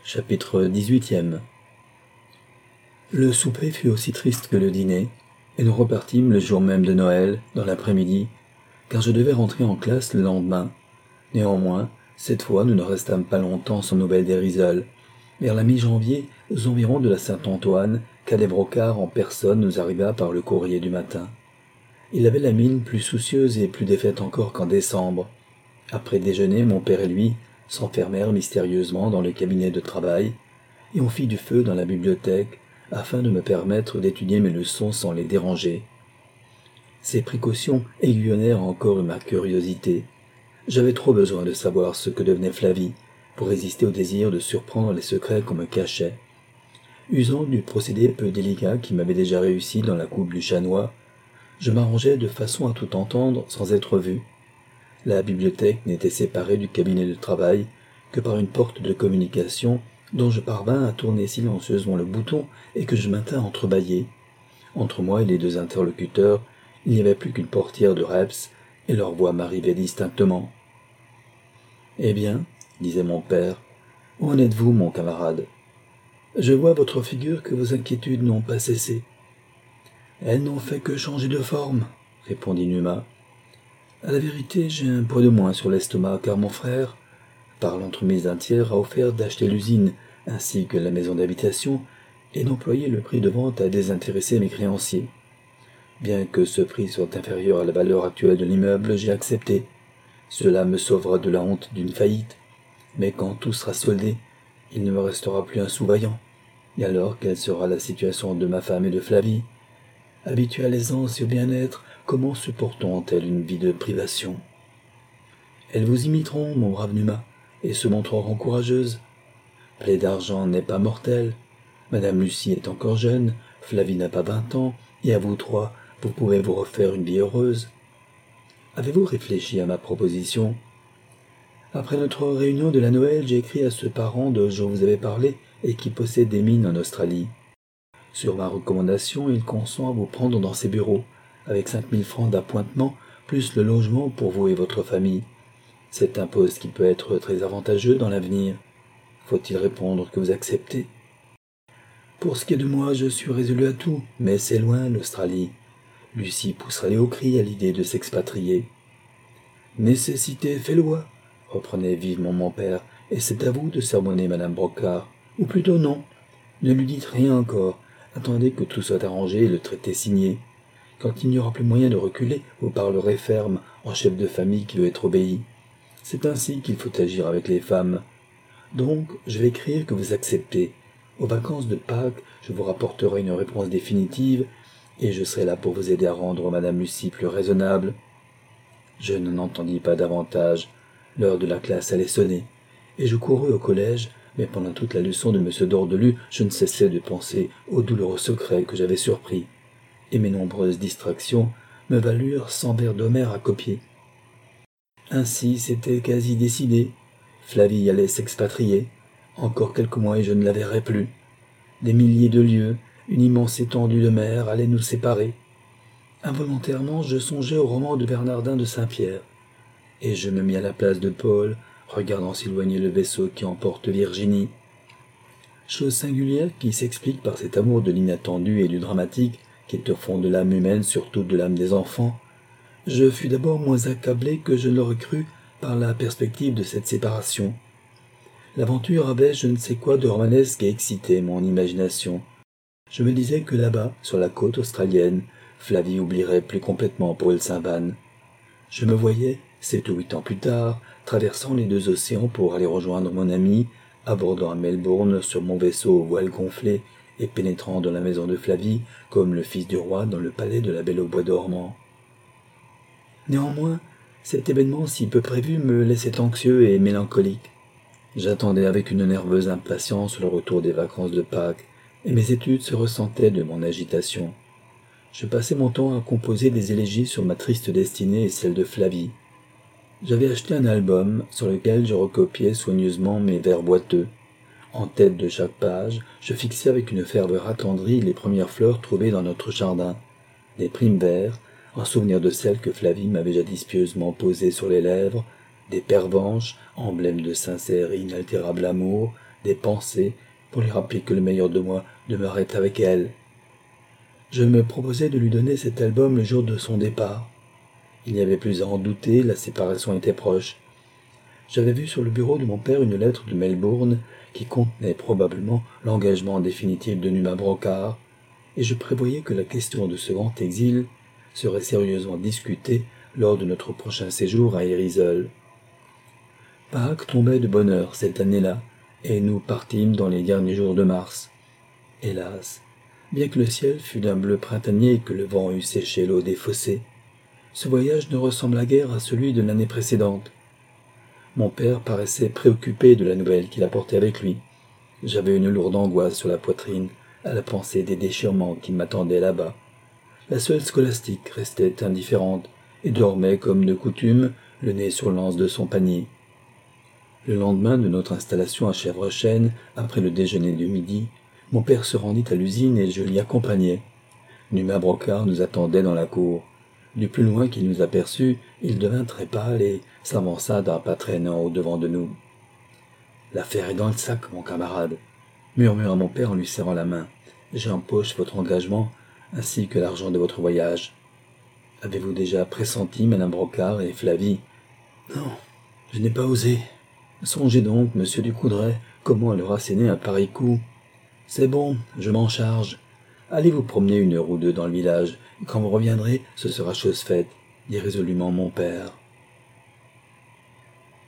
Chapitre 18. Le souper fut aussi triste que le dîner, et nous repartîmes le jour même de Noël, dans l'après-midi, car je devais rentrer en classe le lendemain. Néanmoins, cette fois nous ne restâmes pas longtemps sans nouvelles des Risoles. Vers la mi-janvier, aux environs de la Saint-Antoine, Cadet Brocard en personne nous arriva par le courrier du matin. Il avait la mine plus soucieuse et plus défaite encore qu'en décembre. Après déjeuner, mon père et lui s'enfermèrent mystérieusement dans le cabinet de travail, et on fit du feu dans la bibliothèque, afin de me permettre d'étudier mes leçons sans les déranger. Ces précautions aiguillonnèrent encore ma curiosité. J'avais trop besoin de savoir ce que devenait Flavie, pour résister au désir de surprendre les secrets qu'on me cachait. Usant du procédé peu délicat qui m'avait déjà réussi dans la coupe du chanois, je m'arrangeais de façon à tout entendre sans être vu. La bibliothèque n'était séparée du cabinet de travail que par une porte de communication dont je parvins à tourner silencieusement le bouton et que je maintins entrebâillé. Entre moi et les deux interlocuteurs, il n'y avait plus qu'une portière de reps, et leur voix m'arrivait distinctement. « Eh bien, disait mon père, où en êtes-vous, mon camarade ? Je vois à votre figure que vos inquiétudes n'ont pas cessé. »« Elles n'ont fait que changer de forme, » répondit Numa. « À la vérité, j'ai un poids de moins sur l'estomac, car mon frère, par l'entremise d'un tiers, a offert d'acheter l'usine, ainsi que la maison d'habitation, et d'employer le prix de vente à désintéresser mes créanciers. Bien que ce prix soit inférieur à la valeur actuelle de l'immeuble, j'ai accepté. Cela me sauvera de la honte d'une faillite. Mais quand tout sera soldé, il ne me restera plus un sou vaillant. Et alors, quelle sera la situation de ma femme et de Flavie ? Habituées à l'aisance et au bien-être, comment supporteront-elles une vie de privation ? Elles vous imiteront, mon brave Numa, et se montreront courageuses. Plaie d'argent n'est pas mortelle. Madame Lucie est encore jeune, Flavie n'a pas 20 ans, et à vous trois, vous pouvez vous refaire une vie heureuse. Avez-vous réfléchi à ma proposition ? Après notre réunion de la Noël, j'ai écrit à ce parent dont je vous avais parlé et qui possède des mines en Australie. Sur ma recommandation, il consent à vous prendre dans ses bureaux, avec 5000 francs d'appointement, plus le logement pour vous et votre famille. C'est un poste qui peut être très avantageux dans l'avenir. Faut-il répondre que vous acceptez ? Pour ce qui est de moi, je suis résolu à tout, mais c'est loin l'Australie. Lucie poussera les hauts cris à l'idée de s'expatrier. Nécessité fait loi, reprenait vivement mon père, et c'est à vous de sermonner madame Brocard. Ou plutôt non. Ne lui dites rien encore. Attendez que tout soit arrangé et le traité signé. Quand il n'y aura plus moyen de reculer, vous parlerez ferme, en chef de famille qui veut être obéi. C'est ainsi qu'il faut agir avec les femmes. Donc, je vais écrire que vous acceptez. Aux vacances de Pâques, je vous rapporterai une réponse définitive, et je serai là pour vous aider à rendre madame Lucie plus raisonnable. Je n'en entendis pas davantage. L'heure de la classe allait sonner, et je courus au collège, mais pendant toute la leçon de M. Dordelus, je ne cessais de penser aux douloureux secrets que j'avais surpris, et mes nombreuses distractions me valurent 100 vers d'Homère à copier. Ainsi, c'était quasi décidé. Flavie allait s'expatrier. Encore quelques mois et je ne la verrais plus. Des milliers de lieues, une immense étendue de mer allait nous séparer. Involontairement, je songeais au roman de Bernardin de Saint-Pierre, et je me mis à la place de Paul, regardant s'éloigner le vaisseau qui emporte Virginie. Chose singulière qui s'explique par cet amour de l'inattendu et du dramatique qui est au fond de l'âme humaine, surtout de l'âme des enfants. Je fus d'abord moins accablé que je ne l'aurais cru par la perspective de cette séparation. L'aventure avait je ne sais quoi de romanesque et excitait mon imagination. Je me disais que là-bas, sur la côte australienne, Flavie oublierait plus complètement Paul Saint-Van. Je me voyais, 7 ou 8 ans plus tard, traversant les 2 océans pour aller rejoindre mon ami, abordant à Melbourne sur mon vaisseau aux voiles gonflées et pénétrant dans la maison de Flavie comme le fils du roi dans le palais de la Belle au bois dormant. Néanmoins, cet événement si peu prévu me laissait anxieux et mélancolique. J'attendais avec une nerveuse impatience le retour des vacances de Pâques, et mes études se ressentaient de mon agitation. Je passais mon temps à composer des élégies sur ma triste destinée et celle de Flavie. J'avais acheté un album sur lequel je recopiais soigneusement mes vers boiteux. En tête de chaque page, je fixais avec une ferveur attendrie les premières fleurs trouvées dans notre jardin, des primes verts, en souvenir de celles que Flavie m'avait jadis pieusement posées sur les lèvres, des pervenches, emblèmes de sincère et inaltérable amour, des pensées pour lui rappeler que le meilleur de moi demeurait avec elle. Je me proposais de lui donner cet album le jour de son départ. Il n'y avait plus à en douter, la séparation était proche. J'avais vu sur le bureau de mon père une lettre de Melbourne qui contenait probablement l'engagement définitif de Numa Brocard, et je prévoyais que la question de ce grand exil serait sérieusement discutée lors de notre prochain séjour à Erisol. Pâques tombait de bonne heure cette année-là, et nous partîmes dans les derniers jours de mars. Hélas, bien que le ciel fût d'un bleu printanier et que le vent eût séché l'eau des fossés, ce voyage ne ressembla guère à celui de l'année précédente. Mon père paraissait préoccupé de la nouvelle qu'il apportait avec lui. J'avais une lourde angoisse sur la poitrine à la pensée des déchirements qui m'attendaient là-bas. La seule scolastique restait indifférente et dormait comme de coutume, le nez sur l'anse de son panier. Le lendemain de notre installation à Chèvrechêne, après le déjeuner du midi, mon père se rendit à l'usine et je l'y accompagnai. Numa Brocard nous attendait dans la cour. Du plus loin qu'il nous aperçut, il devint très pâle et s'avança d'un pas traînant au-devant de nous. « L'affaire est dans le sac, mon camarade, » murmura mon père en lui serrant la main. « J'empoche votre engagement, ainsi que l'argent de votre voyage. Avez-vous déjà pressenti Madame Brocard et Flavie ?»« Non, je n'ai pas osé. Songez donc, monsieur Ducoudray, comment elle aura asséné un pareil coup. C'est bon, je m'en charge. Allez vous promener une heure ou deux dans le village, et quand vous reviendrez, ce sera chose faite, dit résolument mon père.